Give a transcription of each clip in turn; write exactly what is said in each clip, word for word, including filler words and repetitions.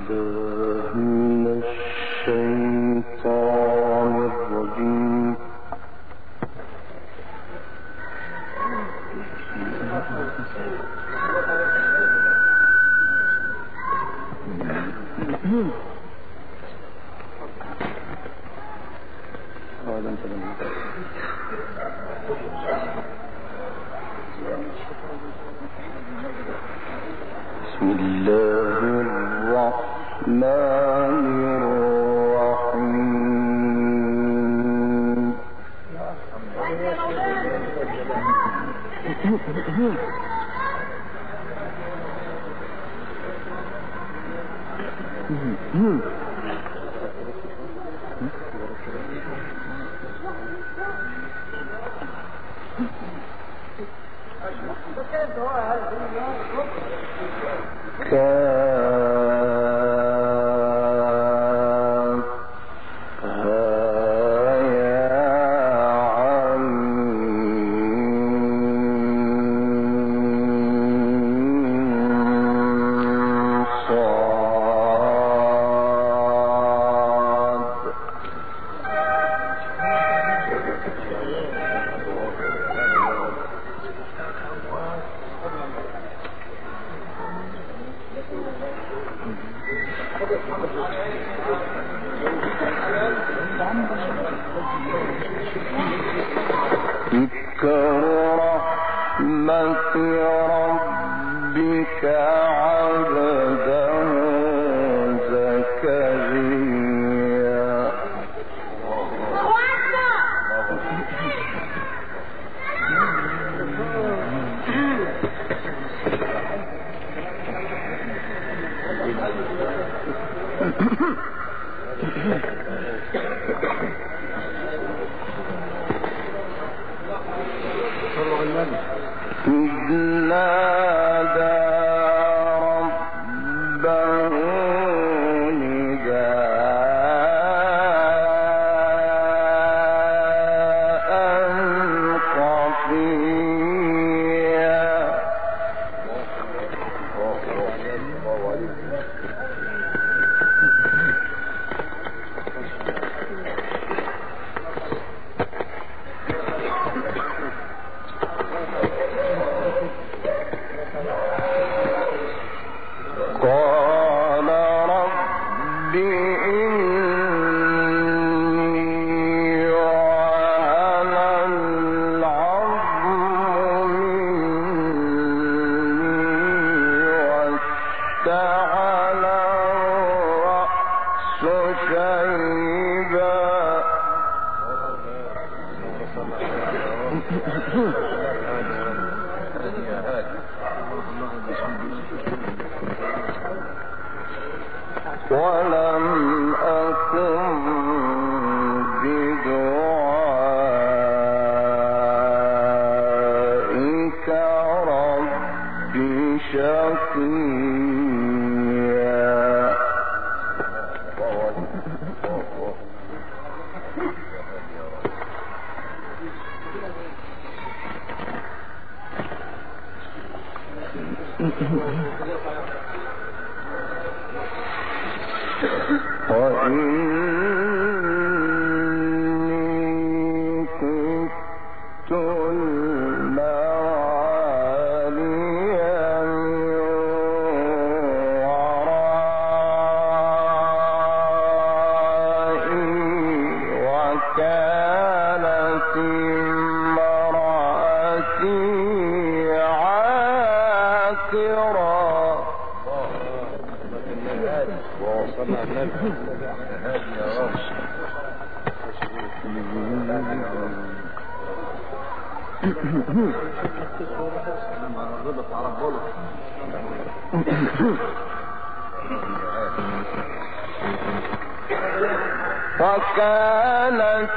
وكانت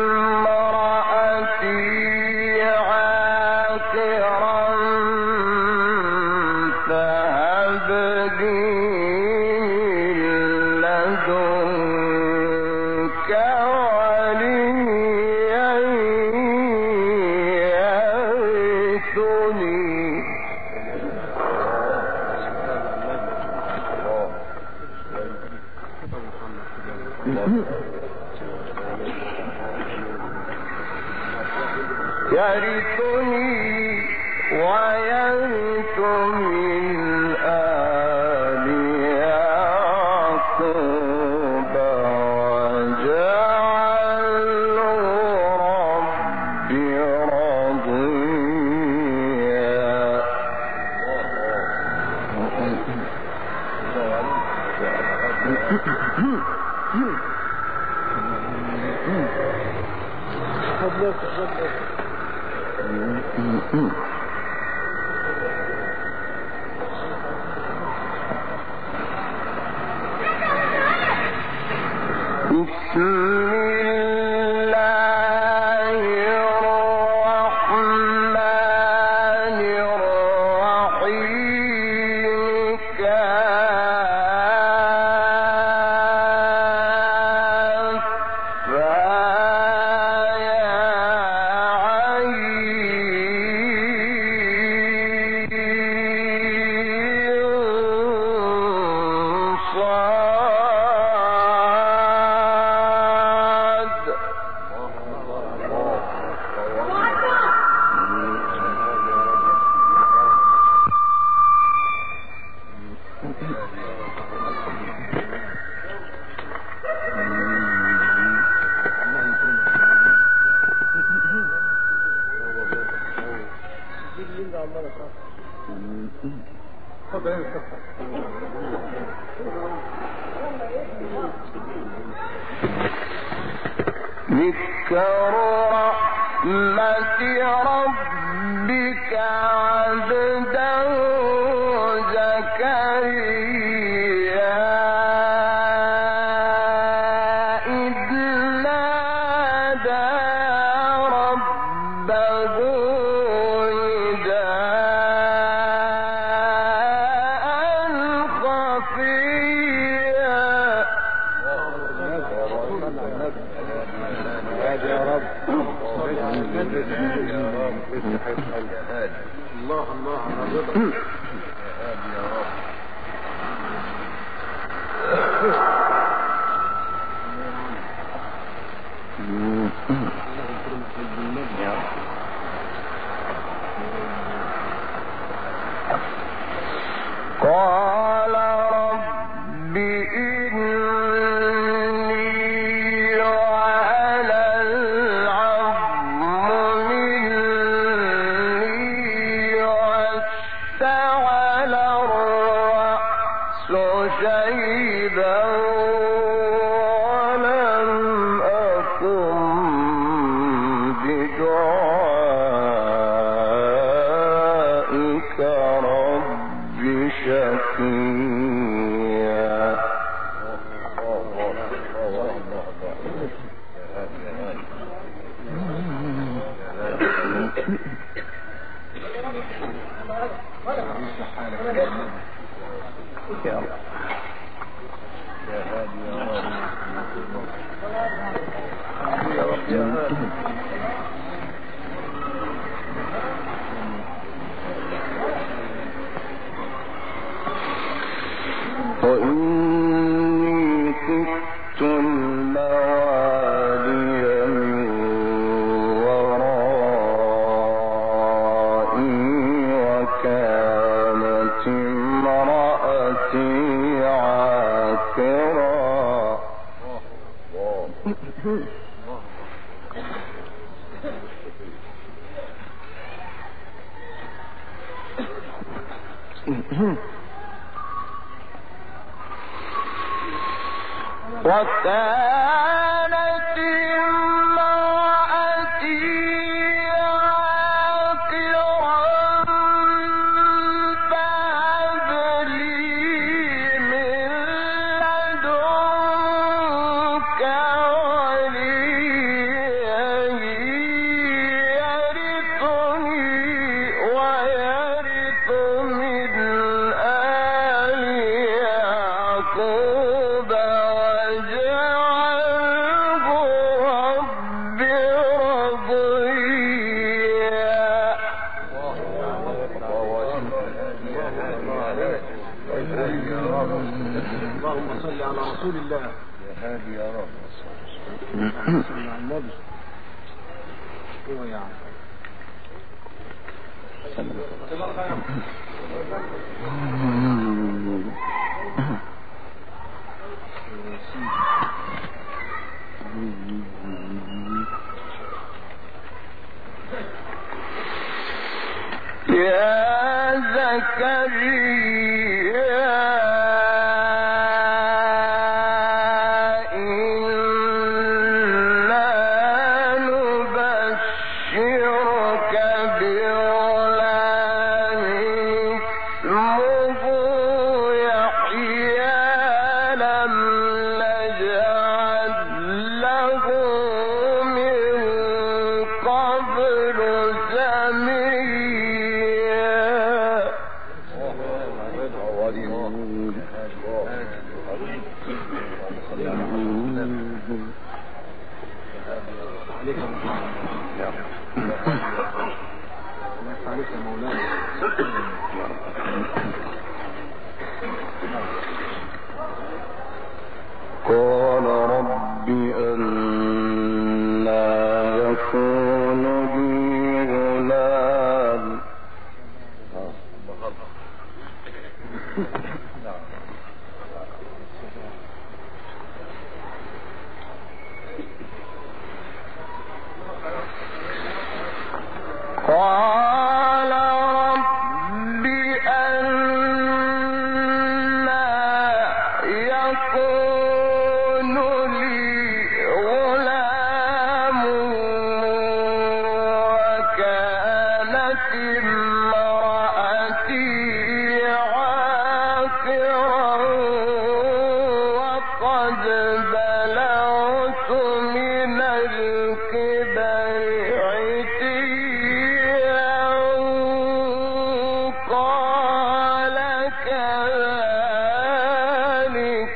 امرأتي عاقرا فهب لي من لدنك وليا يرثني يرثني ويرث من آل يعقوب واجعله ربي رضيا. بسم الله الرحمن الرحيم. ذكر رحمة ربك عبده زكريا إذ نادى ربه نداء خفيا. يا رب يا رب الله الله على رضا يا رب. قال رب إني وهن العظم مني واستعل الرأس شيبا ولم أكن بدعائك رب شقيا. وإني خفت الموالي من ورائي وكانت امرأتي عاقرا. وكانت امرأتي عاقرا فهب لي من لدنك وليا يرثني ويرث من آل يعقوب واجعله اللهم صل على رسول الله. يا هادي يا رب. صل على النبي. هو يا عم. يا زكريا إنا نبشرك بغلام اسمه يحيى لم نجعل له من قبل قال رب أنى يكون لي غلام قال رب أنى يكون لي غلام وكانت امرأتي عاقرا وقد بلغت من الكبر عتيا قال كذلك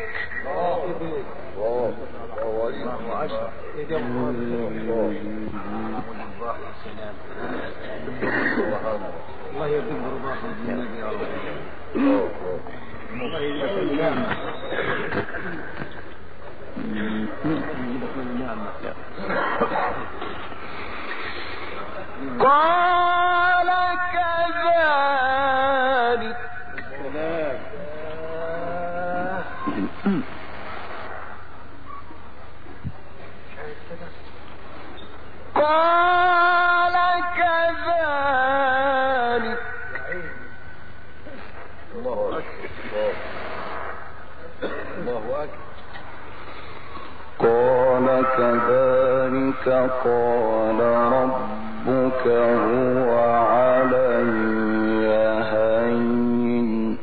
الله يكون برضاك النبي يا رب. الله يجزاك النعمة. قال كذلك قال كذلك الله أكبر. الله أكبر. قال كذلك قال ربك هو علي هين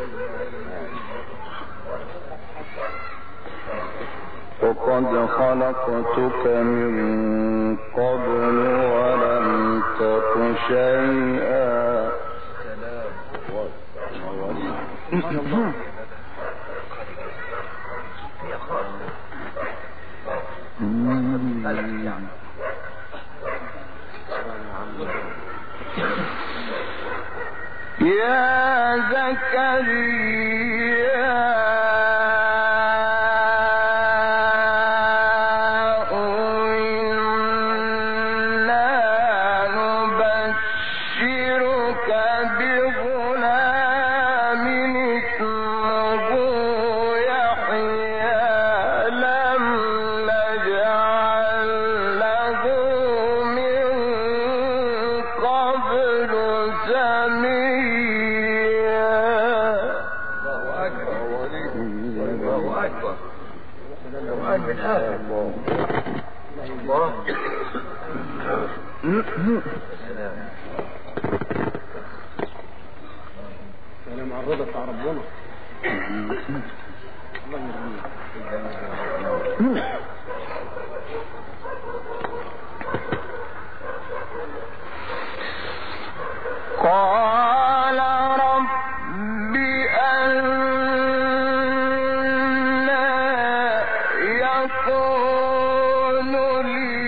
وقد خلقتك من قبل ولم تك شيئا. يا زكريا إنا نبشرك بغلام اسمه يحيى لم نجعل له من قبل سميا. الله أكبر. الله أكبر. القرآن من آخر. الله. سلام على الرضا بتاع ربنا. الله يرضيك. قال رب أنى يكون لي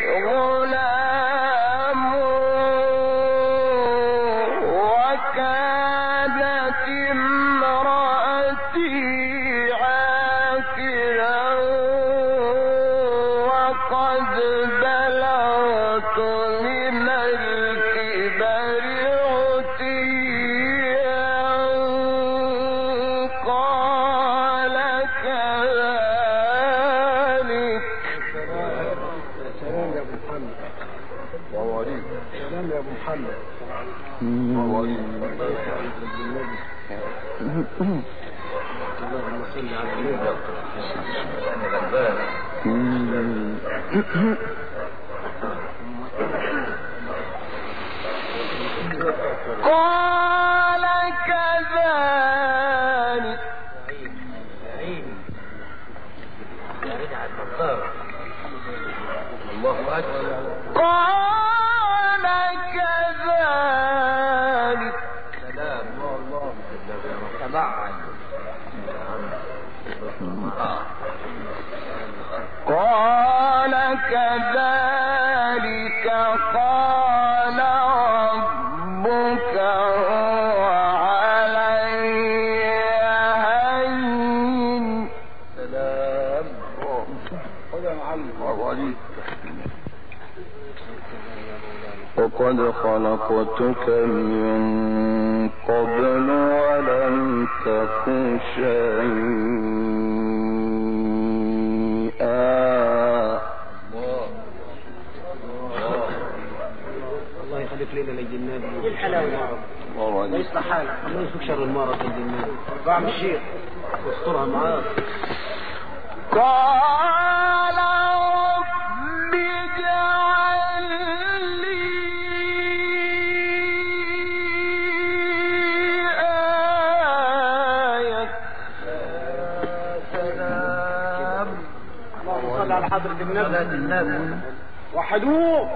غلام وكانت امرأتي سلم يا ابو محمد. اللهم صل على النبي. قال كذلك الله أكبر. قال كذلك سلام الله تبعا. قال كذلك قال ربك هو علي هين. سلام. خذ يا معلم. وقد خلقتك من قبل ولم تك شيئا. الله يخليك لنا للجنات. ايه الحلاوه؟ الله يصلح حالك. الله يفك شر المرض للجنات. بعمل شيء واسترها معاك. قال رب اجعل لي آية. سلام. اللهم صل على حضرة النبي. وحدوه.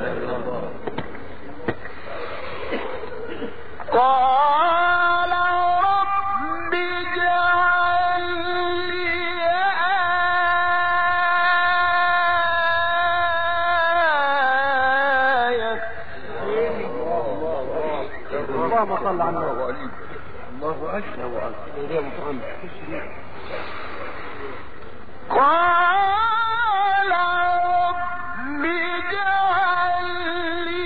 قال رب اجعل لي آية. اللهم صل على النبي. الله أكبر. يا محمد. قال رب اجعل لي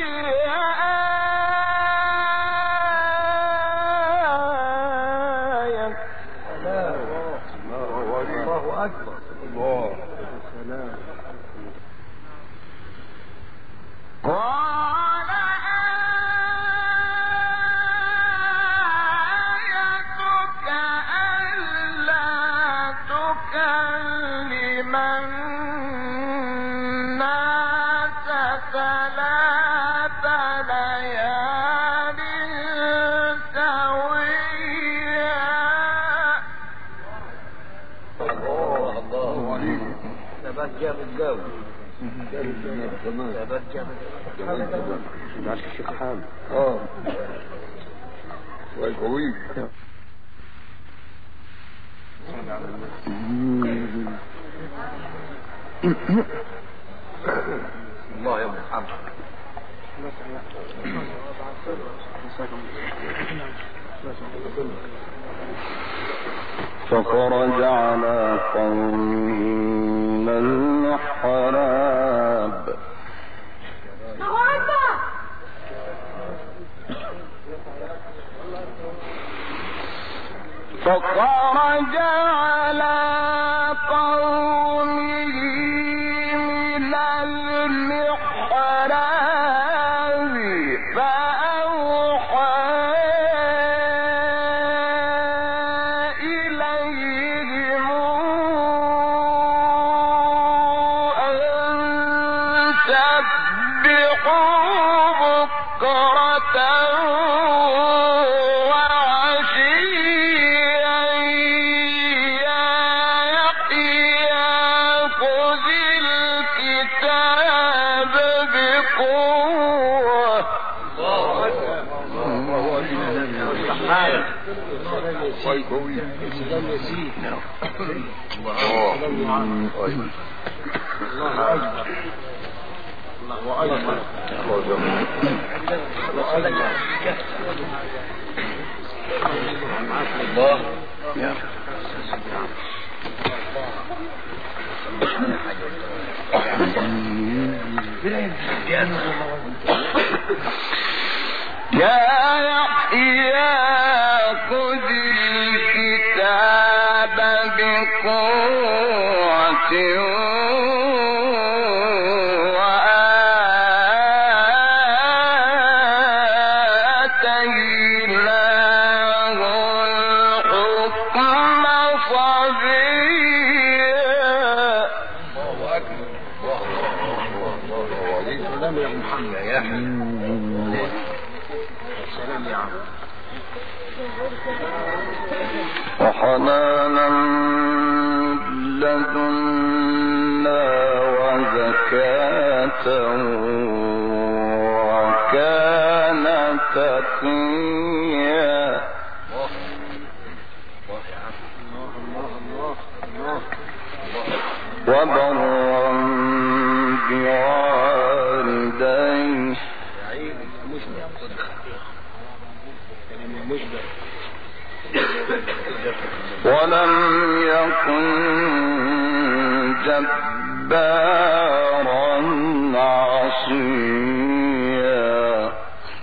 آية. الله أكبر. الله. سلام. قال آيتك ألا تكلم الناس ثلاث ليال سويا. الله الله عليك. ثبات جامد قوي. ثبات جامد. معلش الشيخ حامد. اه وقوي. الله يا محمد. فخرج على قومه من المحراب فخرج على قومه من المحراب فأوحى إليهم أن سبحوا بكرة وقوي. السلام يزيد. الله أكبر. الله أكبر. الله الله. يا يحيى خذ الكتاب بقوة صبيا. الله أكبر. سلام يا محمد يا أحمد. سلام يا عم. وحنانا لدنا وزكاة وكان تقيا. وبرا بوالديه ولم يكن جبارا عصيا.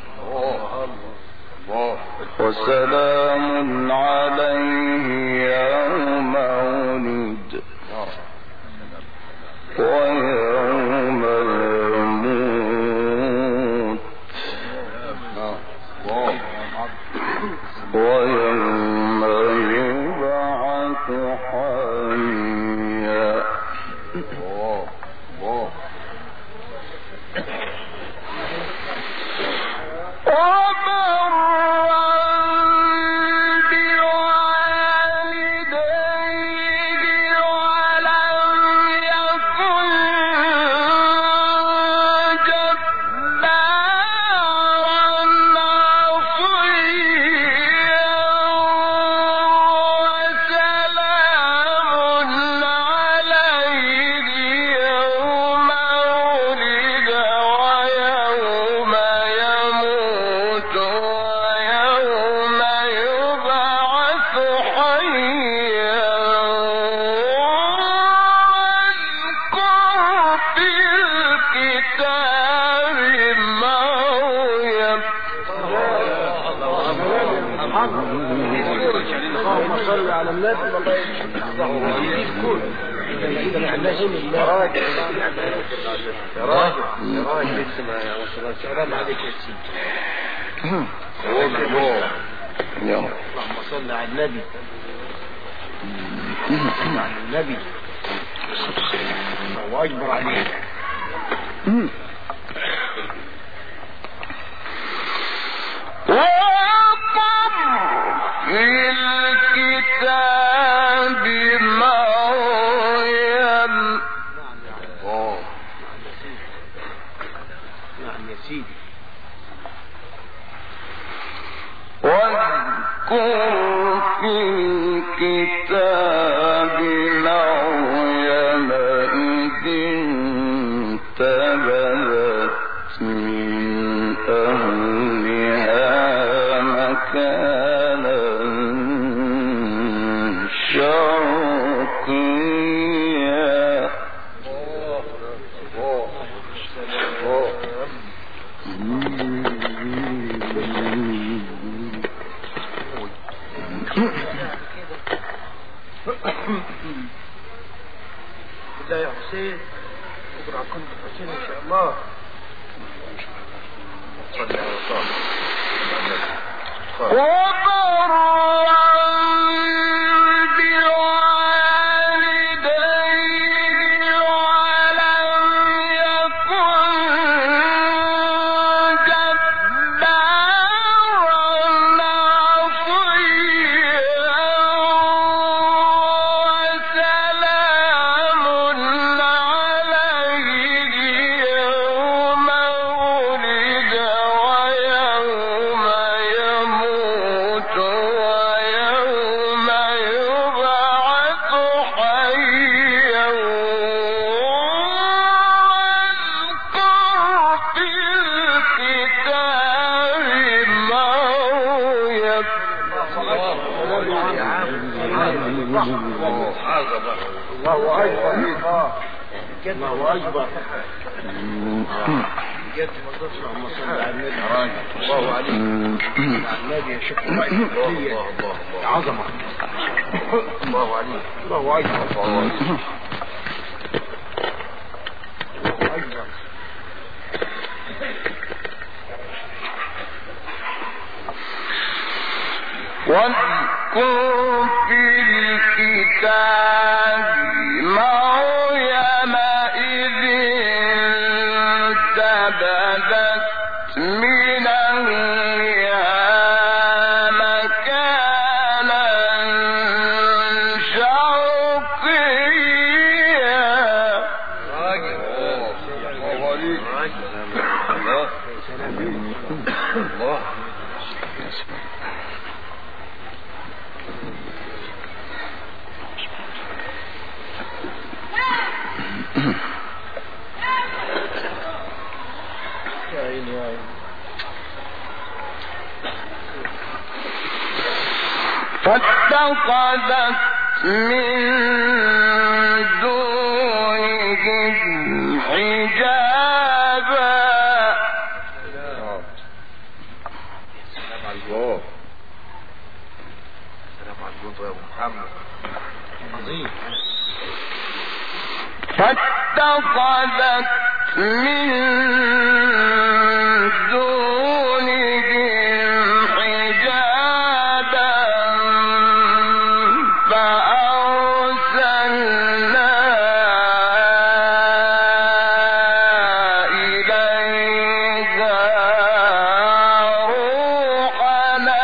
وسلام عليه يوم ولد ويوم يموت ويوم يبعث حيا. اللهم صل على النبي. والله يجيب كل كده ما عندناش الا راجل يا راجل يا راجل لسه ما وصلش. سلام عليك يا سيدي. اللهم صل على النبي. صل على النبي. الله اكبر عليك. في الكتاب مريم. نعم يا سيدي. واذكر في الكتاب مريم إذ انتبذت من أهلها مكانا شرقيا. بالله يا حسين بكره كنت حسين ان شاء الله. الله أكبر. الله أكبر. جد اللهم صل على النبي. الله عليك. النبي يا شيخ. الله الله عظمة. الله عليك. الله أكبر. الله أكبر. واذكر في الكتاب كتاب مريم إذ انتبذت من أهلها مكانا شرقيا. فاتخذت من دونهم حجابا. فاتخذت من دونهم حجابا فأرسلنا إليها روحنا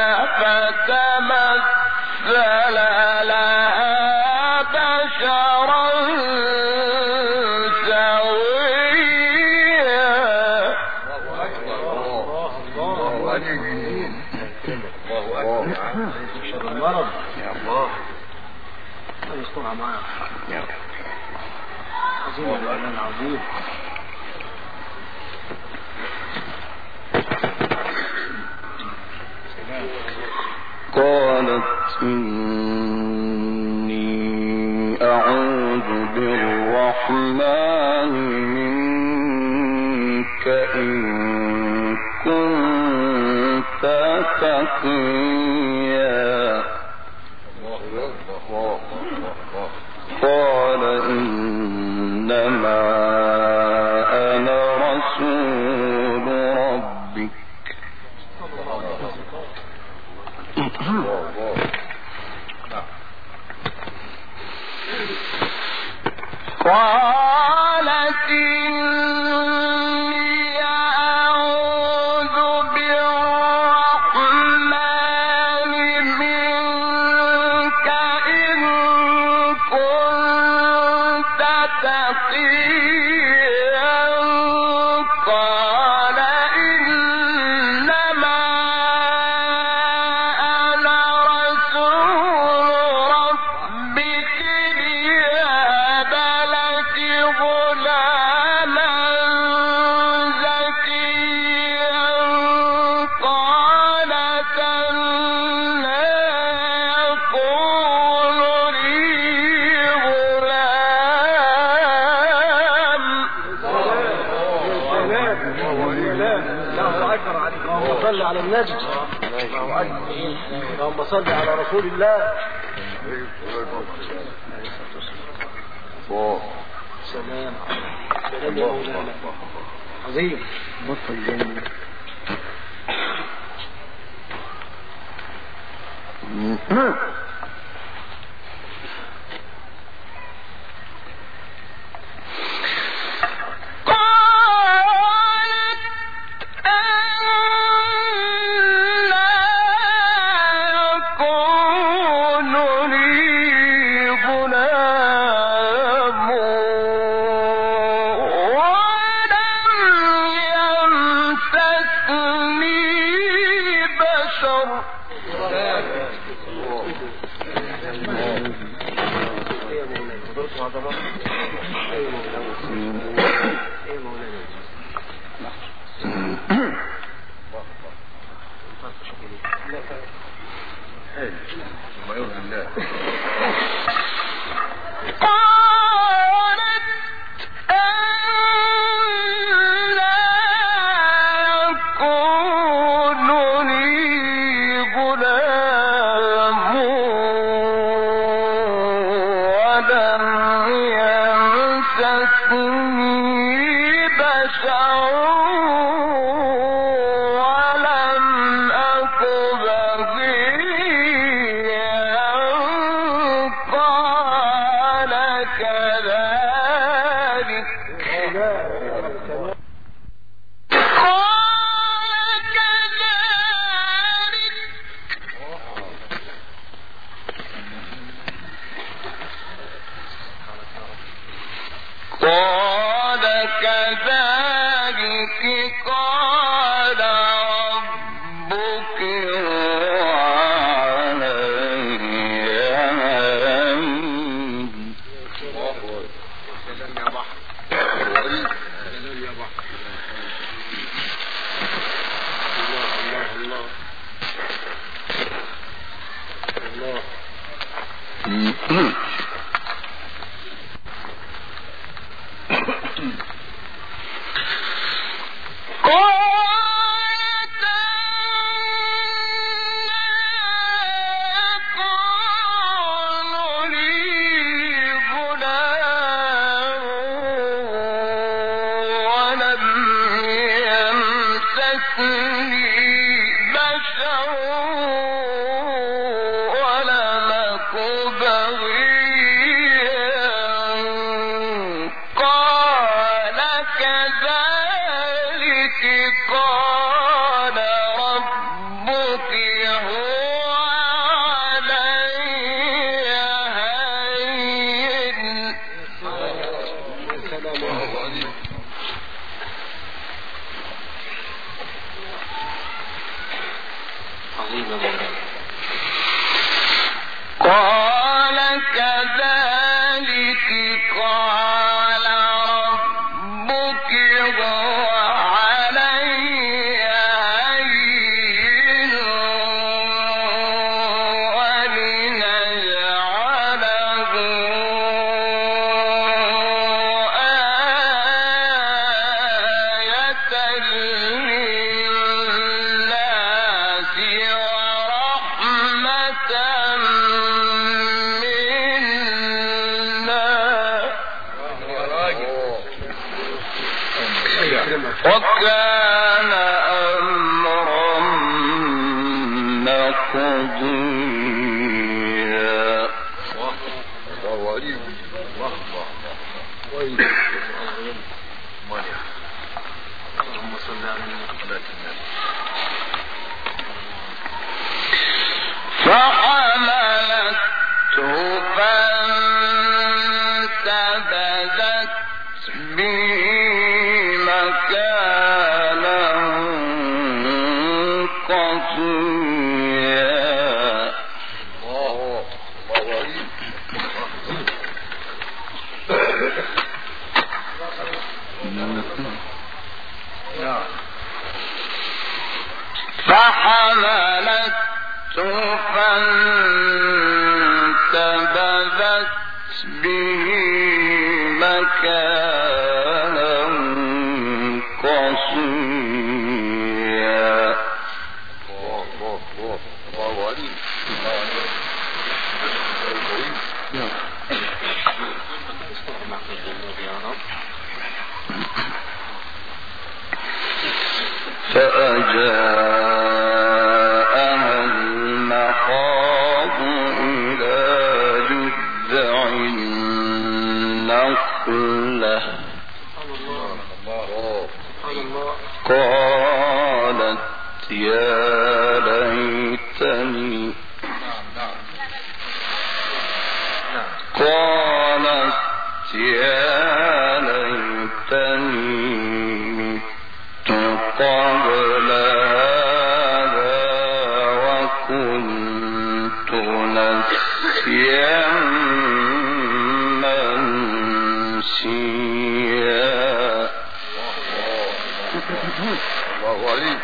فتمثل لها بشرا المرض يا الله يسترها معنا يا عظيم الإعلان عظيم. قالت إني أعوذ بالرحمن منك إن كنت تقيا. قال إنما أنا رسول ربك قالت إني أعوذ بالرحمن منك إن كنت تقيا. قال إنما أنا رسول ربك ليهب لك غلاما زكيا. قالت أنى يكون لي غلام. الله أكبر عليك. اللهم صل على النبي. الله أكبر. اللهم صل على رسول الله. سلام سلام يا مولانا عظيم. بطل جنة. قال كذلك قال ربك وكان أمرا مقضيا. فحملته فانتبذت به مكانا قصيا. فحملته فانتبذت به مكانا قصيا. فأجاءها المخاض إلى جذع النخلة قالت يا ليتني قالت يا ليتني قبل هذا وكنت نسيا منسيا. الله عليك.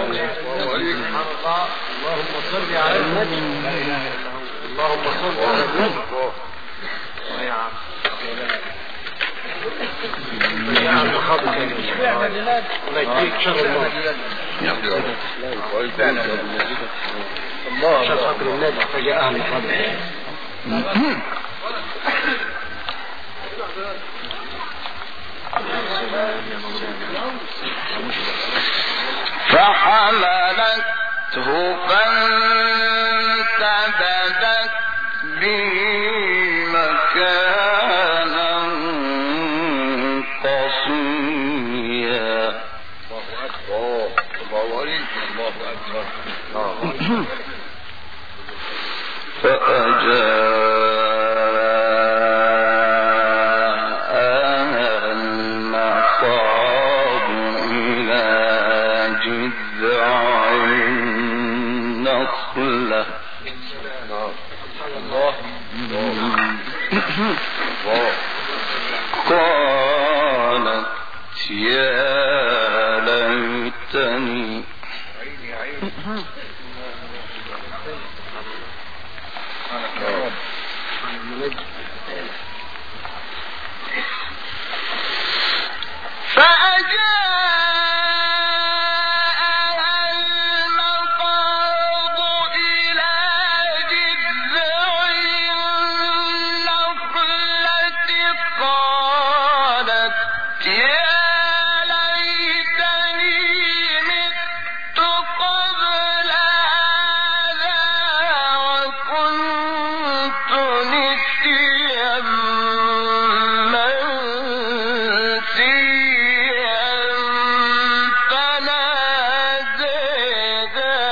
اللهم صل على النبي. اللهم صل على النبي. يا عم يا عم خاطر الله يكفيك شر الموت. الله شر خاطر النبي فجاء أهل الخبر. فحملته فانتبذت به مكانا قصيا. الله أكبر الله أكبر. فأجاءها المخاض إلى جذع النخلة قالت يا ليتني فأجاءها المخاض إلى جذع النخلة قالت يا ليتني مت قبل هذا وكنت نسيا منسيا فناديتها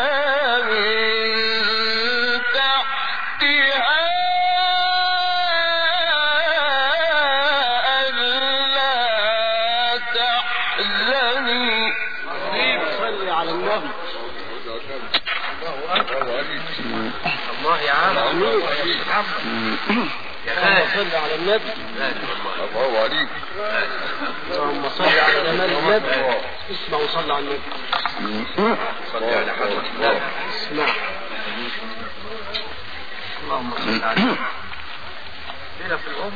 من تحتها ألا تحزني. صلي على النبي. الله يا عم يا خالد صل على النبي. الله عليك. اللهم صل على جمال النبي. اسمع وصل على النبي. صل على حضرة الله. اسمع. اللهم صل على النبي. ليلة في الأم.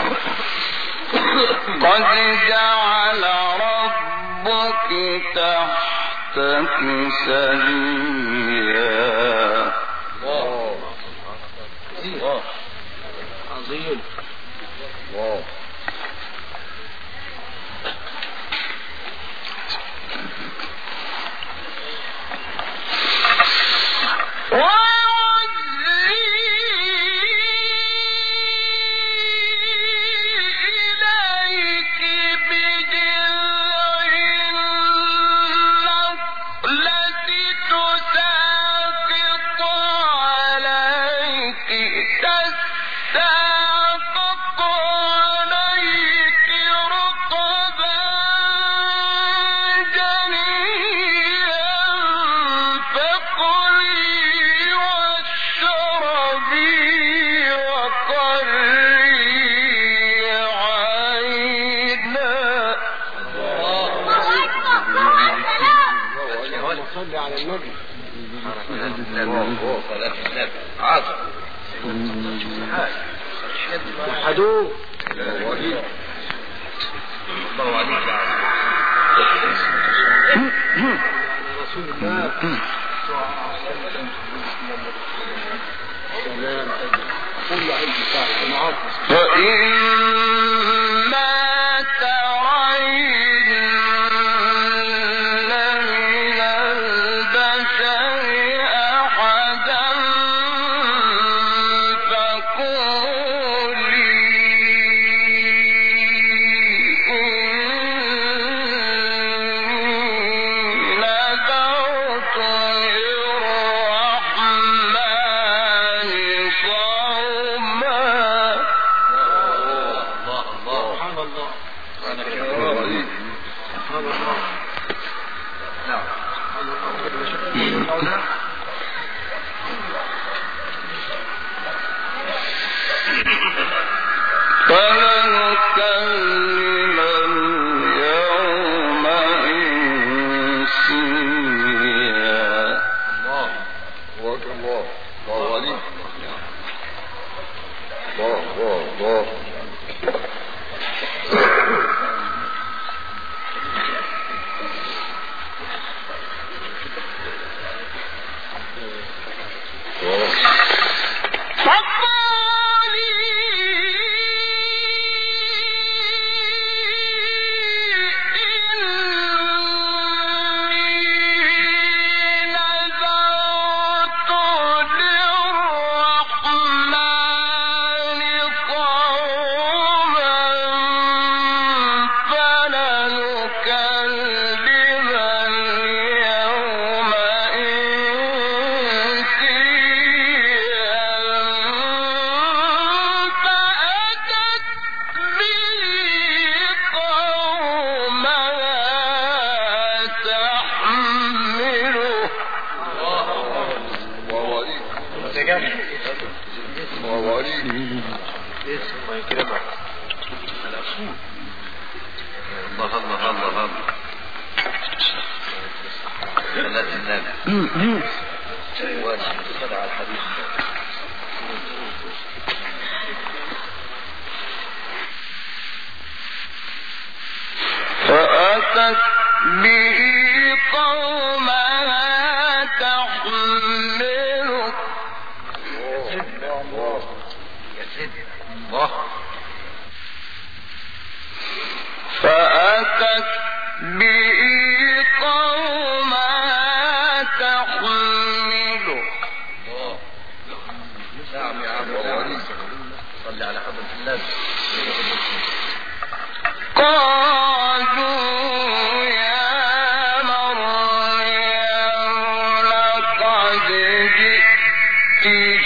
قد جعل ربك تحتك سريا. الله عظيم. الله صل على النبي. وحدوه الله عليك يا رسول الله. سلام كل عيد ساعة معاك. فإما ترين من البشر أحدا فقولي إني نذرت للرحمن صوما. سبحان الله. سبحان الله. نعم. فلن نكلم اليوم إنسيا. النبي واجب على الحديث. فأتت به قومها تحمله فأتت به قومها تحمله. نعم يا عم صلي على حضرة النبي. قالوا يا مريم لقد جئت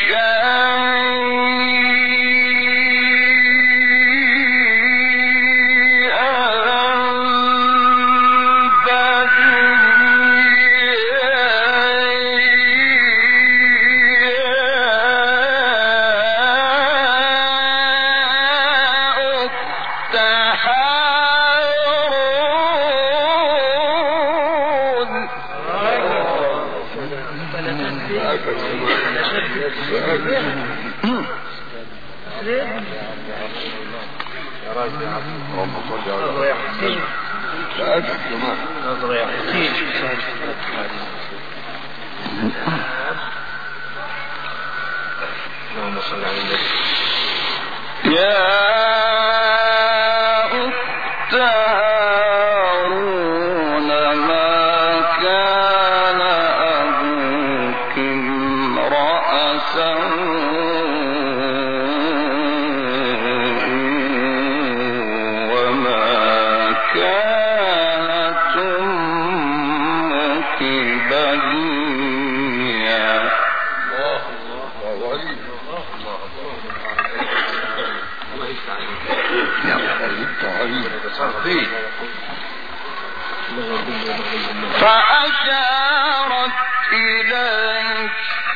فأشارت إليه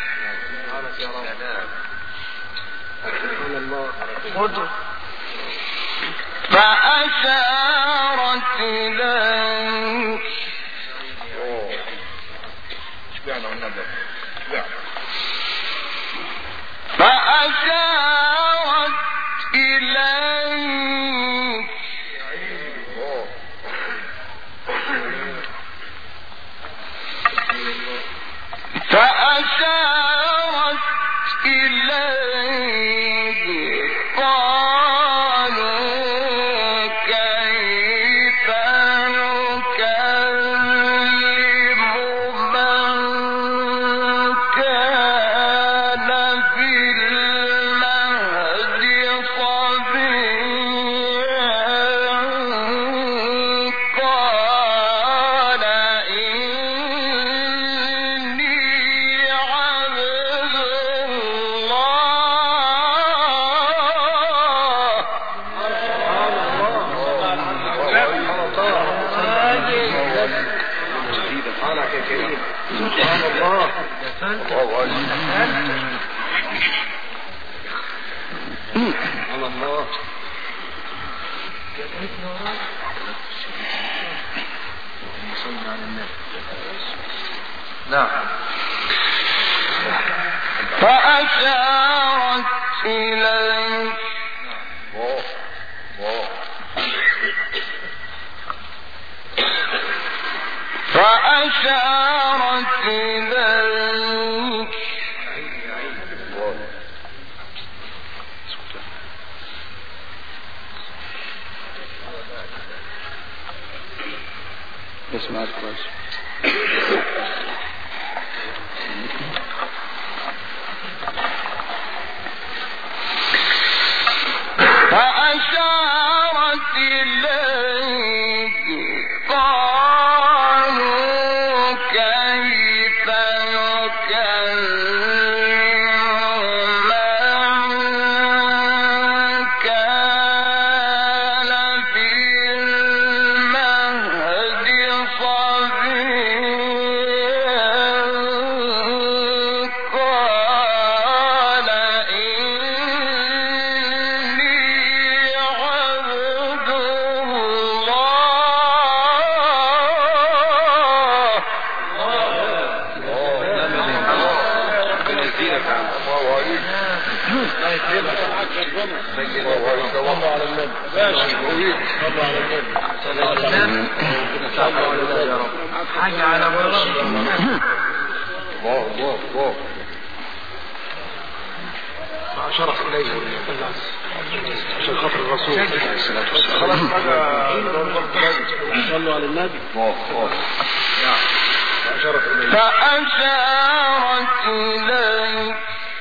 فأشارت إليه فأشارت إليه فأشارت إليه قالوا كيف نكلم من كان في المهد صبيا قال إني عبد نعم. فأشارت إليه فأشارت إليه اسمعت كويس. فأشارت إليه قالوا كيف نكلم من كان في المهد صبيا قال إني عبد الله صلوا على النبي صلوا على النبي صلوا على النبي صلوا على النبي يا رب حاجة على مرض الله الله الله مع شرف إليه عشان خاطر الرسول خلاص صلوا على النبي الله الله مع شرف إليه فأشارت إليه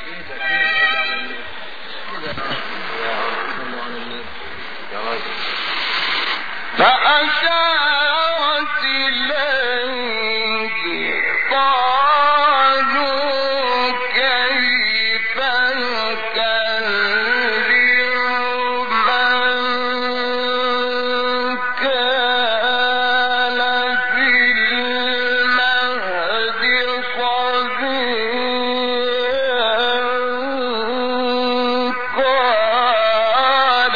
فأشارت إليه قالوا كيف نكلم من كان في المهد صبيا قال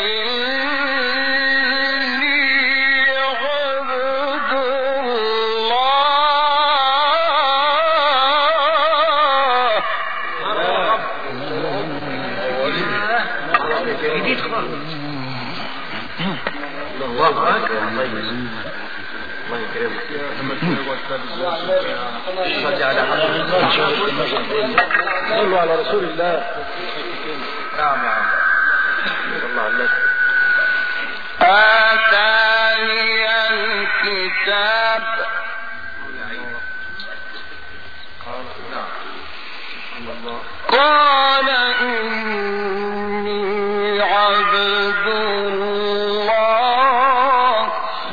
صلوا على رسول الله. نعم يا عم الله عليك. آتاني الكتاب قال إني عبد الله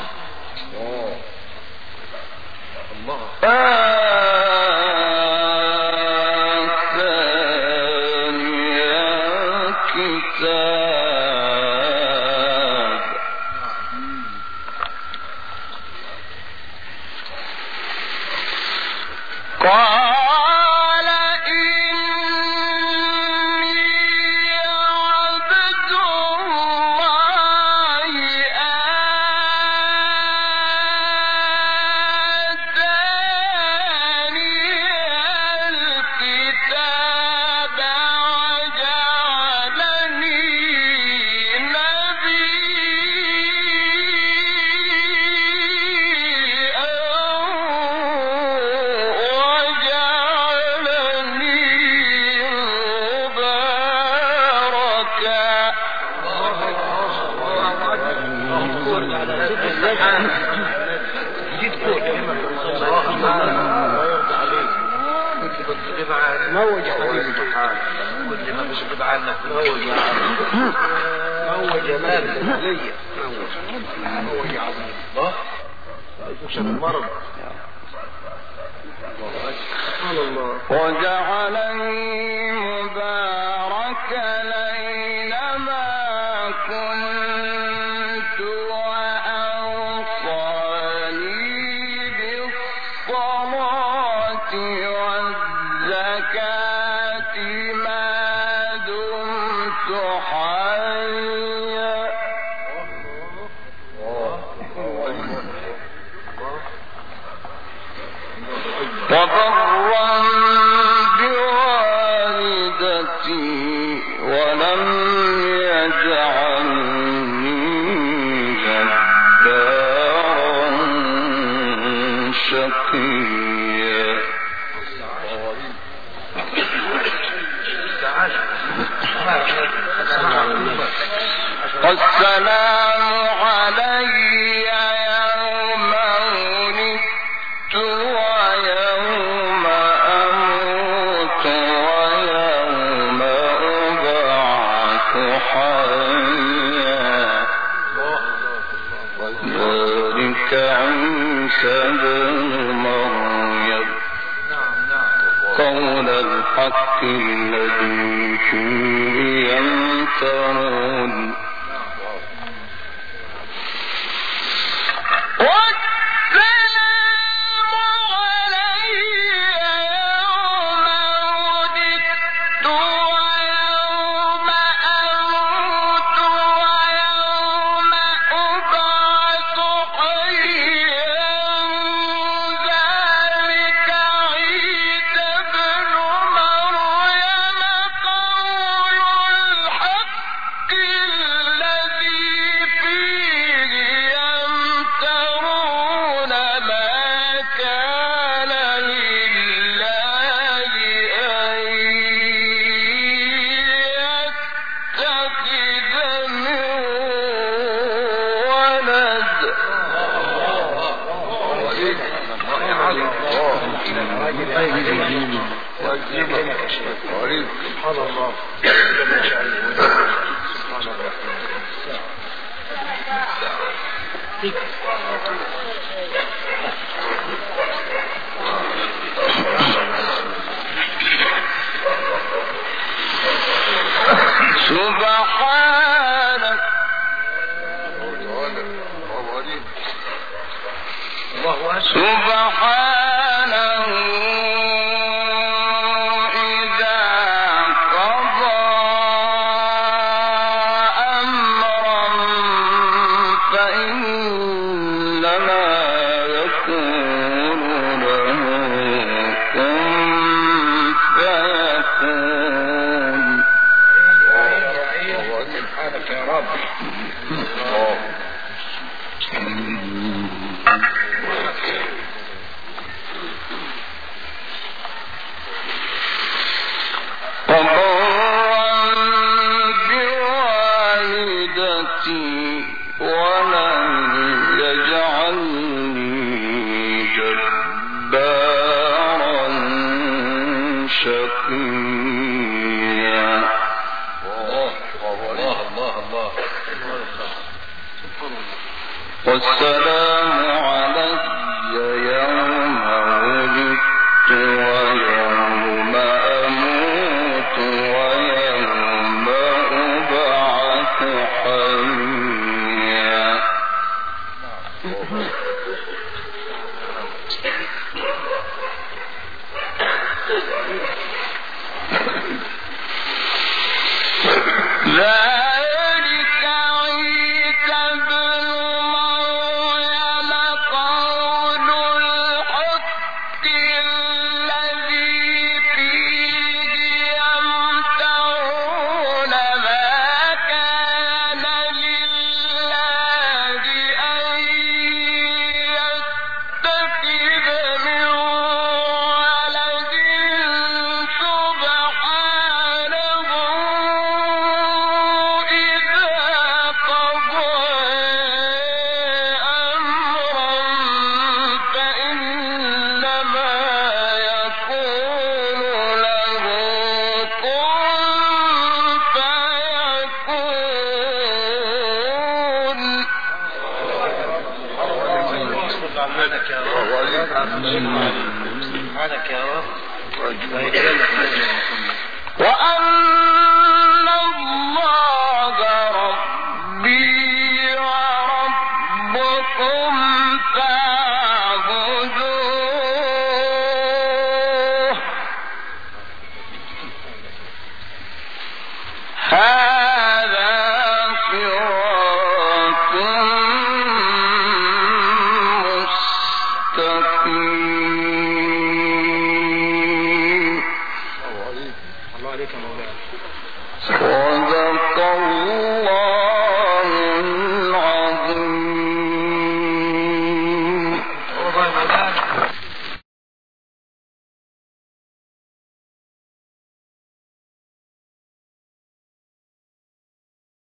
موج يا حبيبي كل ما مش غيب عنك موج يا عظيم موج يا مالك ليا موج موج يا عظيم الله مش المرض سبحان الله وجعلني مباركا أينما كنت وأوصاني بالصلاة والزكاة ما دمت حيا وبرا بوالدتي ولم يجعلني جبارا شقيا والسلام علي يوم ولدت ويوم أموت ويوم أبعث حيا ذلك عيسى بن مريم قول الحق الذي فيه يمترون الحق سبحان الله. سبحانك سبحانه إذا قضى أمرا فإنما يقول له كن فيكون. سبحانك يا رب. والسلام علي يوم ولدت ويوم أموت ويوم أبعث حيا. ذلك عيسى بن مريم قول الحق الذي فيه يمترون ما كان لله أن يتخذ من ولد سبحانه سبحانك يا رب. وأن الله ربي وربكم فاعبدوه هذا صراط مستقيم.